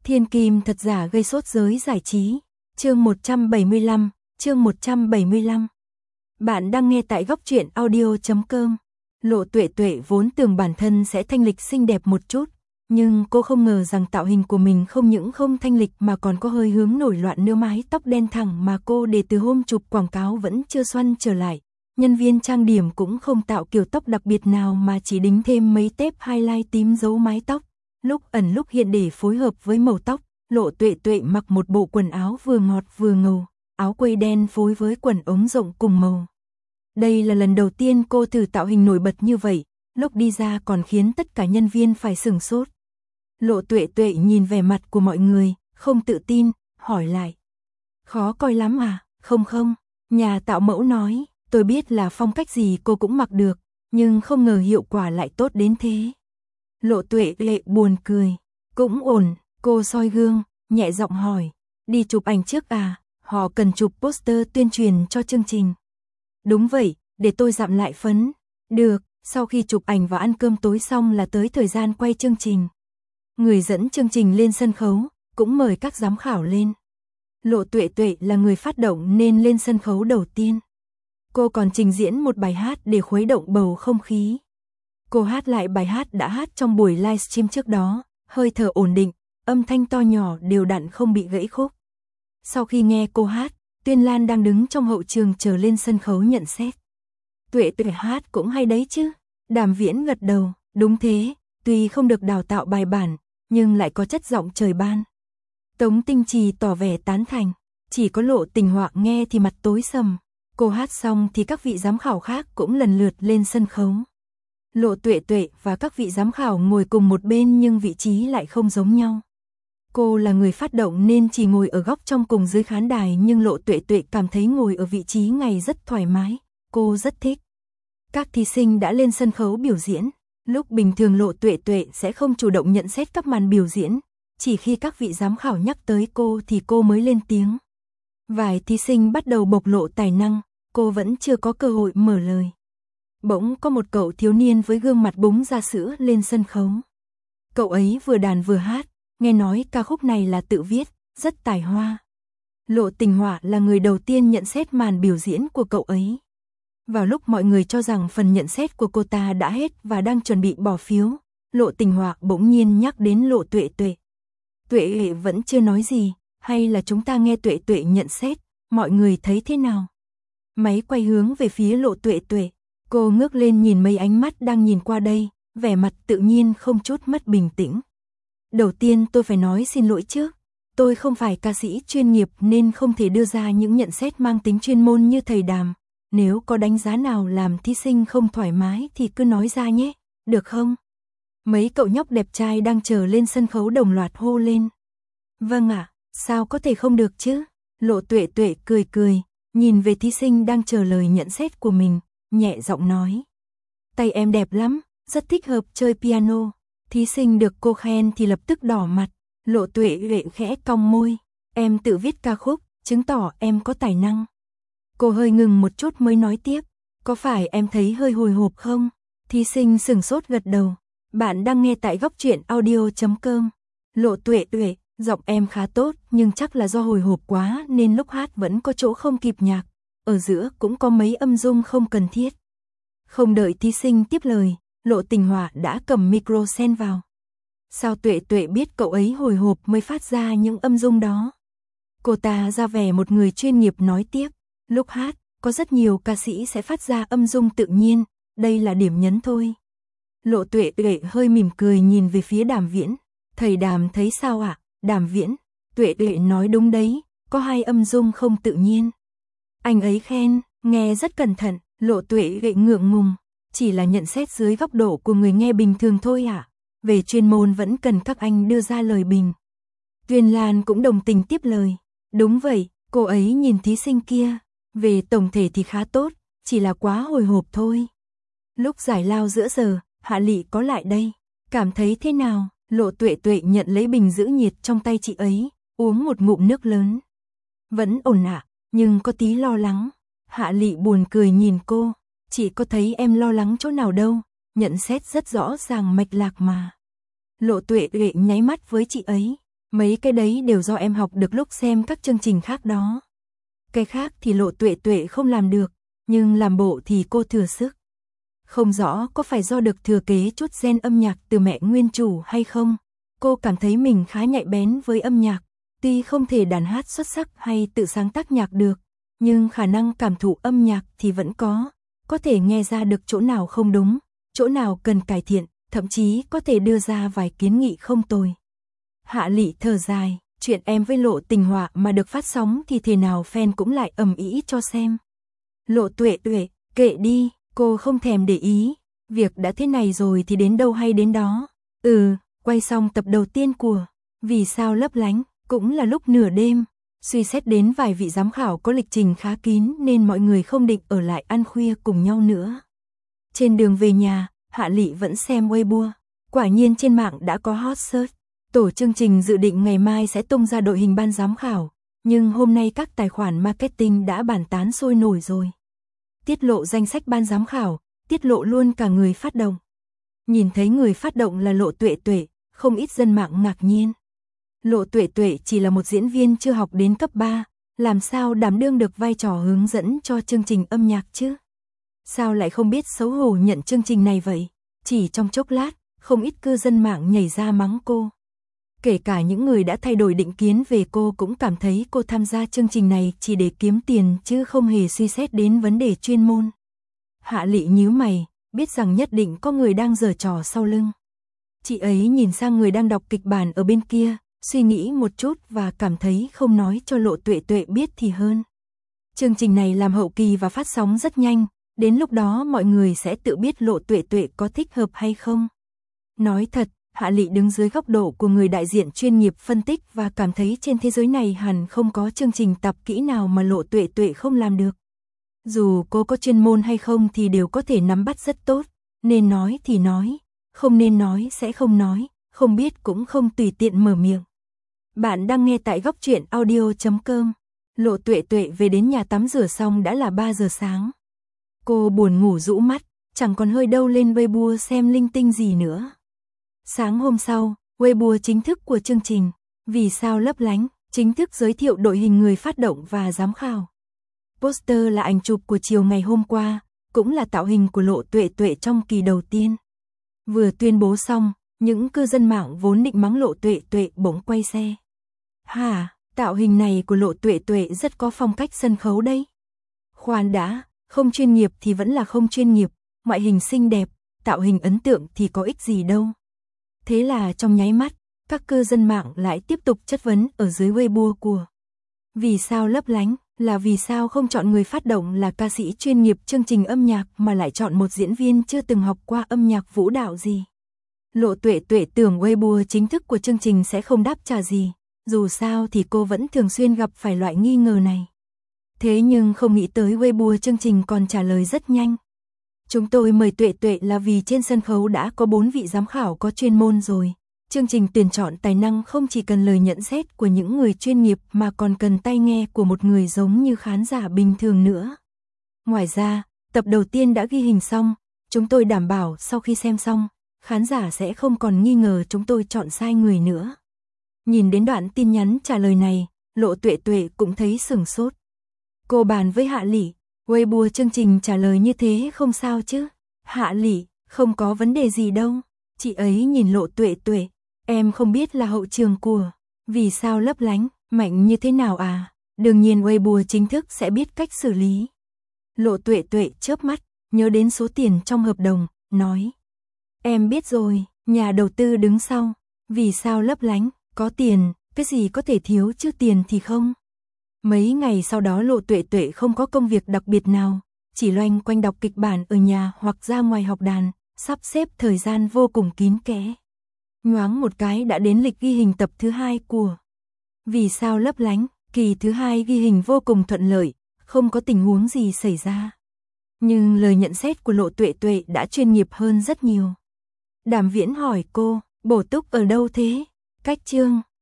Thiên kim thật giả gây sốt giới giải trí. Chương 175, chương 175. Bạn đang nghe tại góc truyện audio.com. Lộ Tuệ Tuệ vốn tưởng bản thân sẽ thanh lịch xinh đẹp một chút, nhưng cô không ngờ rằng tạo hình của mình không những không thanh lịch mà còn có hơi hướng nổi loạn nữa. Mái tóc đen thẳng mà cô để từ hôm chụp quảng cáo vẫn chưa xoăn trở lại. Nhân viên trang điểm cũng không tạo kiểu tóc đặc biệt nào mà chỉ đính thêm mấy tép highlight tím giấu mái tóc, lúc ẩn lúc hiện để phối hợp với màu tóc. Lộ Tuệ Tuệ mặc một bộ quần áo vừa ngọt vừa ngầu, áo quây đen phối với quần ống rộng cùng màu. Đây là lần đầu tiên cô thử tạo hình nổi bật như vậy, lúc đi ra còn khiến tất cả nhân viên phải sửng sốt. Lộ Tuệ Tuệ nhìn vẻ mặt của mọi người, không tự tin, hỏi lại. Khó coi lắm à? Không, nhà tạo mẫu nói, tôi biết là phong cách gì cô cũng mặc được, nhưng không ngờ hiệu quả lại tốt đến thế. Lộ Tuệ Tuệ buồn cười. Cũng ổn, cô soi gương, nhẹ giọng hỏi. Đi chụp ảnh trước à? Họ cần chụp poster tuyên truyền cho chương trình. Đúng vậy, để tôi dặm lại phấn. Được, sau khi chụp ảnh và ăn cơm tối xong là tới thời gian quay chương trình. Người dẫn chương trình lên sân khấu, cũng mời các giám khảo lên. Lộ Tuệ Tuệ là người phát động nên lên sân khấu đầu tiên. Cô còn trình diễn một bài hát để khuấy động bầu không khí. Cô hát lại bài hát đã hát trong buổi livestream trước đó, hơi thở ổn định, âm thanh to nhỏ đều đặn không bị gãy khúc. Sau khi nghe cô hát, Tuyên Lan đang đứng trong hậu trường chờ lên sân khấu nhận xét. Tuệ Tuệ hát cũng hay đấy chứ. Đàm Viễn gật đầu, đúng thế, tuy không được đào tạo bài bản, nhưng lại có chất giọng trời ban. Tống Tinh Trì tỏ vẻ tán thành, chỉ có Lộ Tình Họa nghe thì mặt tối sầm. Cô hát xong thì các vị giám khảo khác cũng lần lượt lên sân khấu. Lộ Tuệ Tuệ và các vị giám khảo ngồi cùng một bên nhưng vị trí lại không giống nhau. Cô là người phát động nên chỉ ngồi ở góc trong cùng dưới khán đài, nhưng Lộ Tuệ Tuệ cảm thấy ngồi ở vị trí này rất thoải mái, cô rất thích. Các thí sinh đã lên sân khấu biểu diễn, lúc bình thường Lộ Tuệ Tuệ sẽ không chủ động nhận xét các màn biểu diễn, chỉ khi các vị giám khảo nhắc tới cô thì cô mới lên tiếng. Vài thí sinh bắt đầu bộc lộ tài năng, cô vẫn chưa có cơ hội mở lời. Bỗng có một cậu thiếu niên với gương mặt búng ra sữa lên sân khấu. Cậu ấy vừa đàn vừa hát, nghe nói ca khúc này là tự viết, rất tài hoa. Lộ Tình Họa là người đầu tiên nhận xét màn biểu diễn của cậu ấy. Vào lúc mọi người cho rằng phần nhận xét của cô ta đã hết và đang chuẩn bị bỏ phiếu, Lộ Tình Họa bỗng nhiên nhắc đến Lộ Tuệ Tuệ. Tuệ vẫn chưa nói gì, hay là chúng ta nghe Tuệ Tuệ nhận xét, mọi người thấy thế nào? Máy quay hướng về phía Lộ Tuệ Tuệ, cô ngước lên nhìn mấy ánh mắt đang nhìn qua đây, vẻ mặt tự nhiên không chút mất bình tĩnh. Đầu tiên tôi phải nói xin lỗi trước, tôi không phải ca sĩ chuyên nghiệp nên không thể đưa ra những nhận xét mang tính chuyên môn như thầy Đàm. Nếu có đánh giá nào làm thí sinh không thoải mái thì cứ nói ra nhé, được không? Mấy cậu nhóc đẹp trai đang chờ lên sân khấu đồng loạt hô lên. Vâng ạ, sao có thể không được chứ? Lộ Tuệ Tuệ cười cười, nhìn về thí sinh đang chờ lời nhận xét của mình, nhẹ giọng nói. Tay em đẹp lắm, rất thích hợp chơi piano. Thí sinh được cô khen thì lập tức đỏ mặt. Lộ Tuệ Tuệ khẽ cong môi. Em tự viết ca khúc, chứng tỏ em có tài năng. Cô hơi ngừng một chút mới nói tiếp. Có phải em thấy hơi hồi hộp không? Thí sinh sửng sốt gật đầu. Bạn đang nghe tại góc truyện audio.com. Lộ Tuệ Tuệ, giọng em khá tốt nhưng chắc là do hồi hộp quá nên lúc hát vẫn có chỗ không kịp nhạc. Ở giữa cũng có mấy âm dung không cần thiết. Không đợi thí sinh tiếp lời, Lộ Tình Họa đã cầm micro xen vào. Sao Tuệ Tuệ biết cậu ấy hồi hộp mới phát ra những âm dung đó? Cô ta ra vẻ một người chuyên nghiệp nói tiếp. Lúc hát, có rất nhiều ca sĩ sẽ phát ra âm dung tự nhiên, đây là điểm nhấn thôi. Lộ Tuệ Tuệ hơi mỉm cười nhìn về phía Đàm Viễn. Thầy Đàm thấy sao ạ? Đàm Viễn, Tuệ Tuệ nói đúng đấy, có hai âm dung không tự nhiên. Anh ấy khen, nghe rất cẩn thận. Lộ Tuệ Tuệ ngượng ngùng. Chỉ là nhận xét dưới góc độ của người nghe bình thường thôi ạ. Về chuyên môn vẫn cần các anh đưa ra lời bình. Tuyên Lan cũng đồng tình tiếp lời. Đúng vậy, cô ấy nhìn thí sinh kia. Về tổng thể thì khá tốt, chỉ là quá hồi hộp thôi. Lúc giải lao giữa giờ, Hạ Lị có lại đây. Cảm thấy thế nào? Lộ Tuệ Tuệ nhận lấy bình giữ nhiệt trong tay chị ấy, uống một ngụm nước lớn. Vẫn ổn ạ, nhưng có tí lo lắng. Hạ Lị buồn cười nhìn cô. Chị có thấy em lo lắng chỗ nào đâu, nhận xét rất rõ ràng mạch lạc mà. Lộ Tuệ Tuệ nháy mắt với chị ấy. Mấy cái đấy đều do em học được lúc xem các chương trình khác đó. Cái khác thì Lộ Tuệ Tuệ không làm được, nhưng làm bộ thì cô thừa sức. Không rõ có phải do được thừa kế chút gen âm nhạc từ mẹ nguyên chủ hay không, cô cảm thấy mình khá nhạy bén với âm nhạc, tuy không thể đàn hát xuất sắc hay tự sáng tác nhạc được, nhưng khả năng cảm thụ âm nhạc thì vẫn có thể nghe ra được chỗ nào không đúng, chỗ nào cần cải thiện, thậm chí có thể đưa ra vài kiến nghị không tồi. Hạ Lị thở dài, chuyện em với Lộ Tình Họa mà được phát sóng thì thế nào fan cũng lại ầm ĩ cho xem. Lộ Tuệ Tuệ, kệ đi, cô không thèm để ý, việc đã thế này rồi thì đến đâu hay đến đó. Quay xong tập đầu tiên của Vì sao lấp lánh, cũng là lúc nửa đêm, suy xét đến vài vị giám khảo có lịch trình khá kín nên mọi người không định ở lại ăn khuya cùng nhau nữa. Trên đường về nhà, Hạ Lị vẫn xem Weibo, quả nhiên trên mạng đã có hot search. Tổ chương trình dự định ngày mai sẽ tung ra đội hình ban giám khảo, nhưng hôm nay các tài khoản marketing đã bàn tán sôi nổi rồi. Tiết lộ danh sách ban giám khảo, tiết lộ luôn cả người phát động. Nhìn thấy người phát động là Lộ Tuệ Tuệ, không ít dân mạng ngạc nhiên. Lộ Tuệ Tuệ chỉ là một diễn viên chưa học đến cấp 3, làm sao đảm đương được vai trò hướng dẫn cho chương trình âm nhạc chứ? Sao lại không biết xấu hổ nhận chương trình này vậy? Chỉ trong chốc lát, không ít cư dân mạng nhảy ra mắng cô. Kể cả những người đã thay đổi định kiến về cô cũng cảm thấy cô tham gia chương trình này chỉ để kiếm tiền chứ không hề suy xét đến vấn đề chuyên môn. Hạ Lị nhíu mày, biết rằng nhất định có người đang giở trò sau lưng. Chị ấy nhìn sang người đang đọc kịch bản ở bên kia, suy nghĩ một chút và cảm thấy không nói cho Lộ Tuệ Tuệ biết thì hơn. Chương trình này làm hậu kỳ và phát sóng rất nhanh, đến lúc đó mọi người sẽ tự biết Lộ Tuệ Tuệ có thích hợp hay không. Nói thật, Hạ Lị đứng dưới góc độ của người đại diện chuyên nghiệp phân tích và cảm thấy trên thế giới này hẳn không có chương trình tập kỹ nào mà Lộ Tuệ Tuệ không làm được. Dù cô có chuyên môn hay không thì đều có thể nắm bắt rất tốt, nên nói thì nói, không nên nói sẽ không nói, không biết cũng không tùy tiện mở miệng. Bạn đang nghe tại góc truyện audio.com. Lộ Tuệ Tuệ về đến nhà tắm rửa xong đã là 3 giờ sáng. Cô buồn ngủ rũ mắt, chẳng còn hơi đâu lên Weibo xem linh tinh gì nữa. Sáng hôm sau, Weibo chính thức của chương trình Vì sao lấp lánh chính thức giới thiệu đội hình người phát động và giám khảo. Poster là ảnh chụp của chiều ngày hôm qua, cũng là tạo hình của Lộ Tuệ Tuệ trong kỳ đầu tiên. Vừa tuyên bố xong, những cư dân mạng vốn định mắng Lộ Tuệ Tuệ bỗng quay xe. Hả, tạo hình này của Lộ Tuệ Tuệ rất có phong cách sân khấu đấy. Khoan đã, không chuyên nghiệp thì vẫn là không chuyên nghiệp, ngoại hình xinh đẹp, tạo hình ấn tượng thì có ích gì đâu. Thế là trong nháy mắt, các cư dân mạng lại tiếp tục chất vấn ở dưới Weibo của Vì sao lấp lánh, là vì sao không chọn người phát động là ca sĩ chuyên nghiệp chương trình âm nhạc mà lại chọn một diễn viên chưa từng học qua âm nhạc vũ đạo gì. Lộ Tuệ Tuệ tưởng Weibo chính thức của chương trình sẽ không đáp trả gì, dù sao thì cô vẫn thường xuyên gặp phải loại nghi ngờ này. Thế nhưng không nghĩ tới Weibo chương trình còn trả lời rất nhanh. Chúng tôi mời Tuệ Tuệ là vì trên sân khấu đã có 4 vị giám khảo có chuyên môn rồi. Chương trình tuyển chọn tài năng không chỉ cần lời nhận xét của những người chuyên nghiệp mà còn cần tai nghe của một người giống như khán giả bình thường nữa. Ngoài ra, tập đầu tiên đã ghi hình xong, chúng tôi đảm bảo sau khi xem xong, khán giả sẽ không còn nghi ngờ chúng tôi chọn sai người nữa. Nhìn đến đoạn tin nhắn trả lời này, Lộ Tuệ Tuệ cũng thấy sửng sốt. Cô bàn với Hạ Lị, Weibo chương trình trả lời như thế không sao chứ? Hạ Lị, không có vấn đề gì đâu. Chị ấy nhìn Lộ Tuệ Tuệ, em không biết là hậu trường của Vì sao lấp lánh, mạnh như thế nào à? Đương nhiên Weibo chính thức sẽ biết cách xử lý. Lộ Tuệ Tuệ chớp mắt, nhớ đến số tiền trong hợp đồng, nói. Em biết rồi, nhà đầu tư đứng sau, Vì sao lấp lánh, có tiền, cái gì có thể thiếu chứ tiền thì không. Mấy ngày sau đó Lộ Tuệ Tuệ không có công việc đặc biệt nào, chỉ loanh quanh đọc kịch bản ở nhà hoặc ra ngoài học đàn, sắp xếp thời gian vô cùng kín kẽ. Nhoáng một cái đã đến lịch ghi hình tập thứ 2 của Vì sao lấp lánh, kỳ thứ 2 ghi hình vô cùng thuận lợi, không có tình huống gì xảy ra. Nhưng lời nhận xét của Lộ Tuệ Tuệ đã chuyên nghiệp hơn rất nhiều. Đàm Viễn hỏi cô, bổ túc ở đâu thế? Cách chương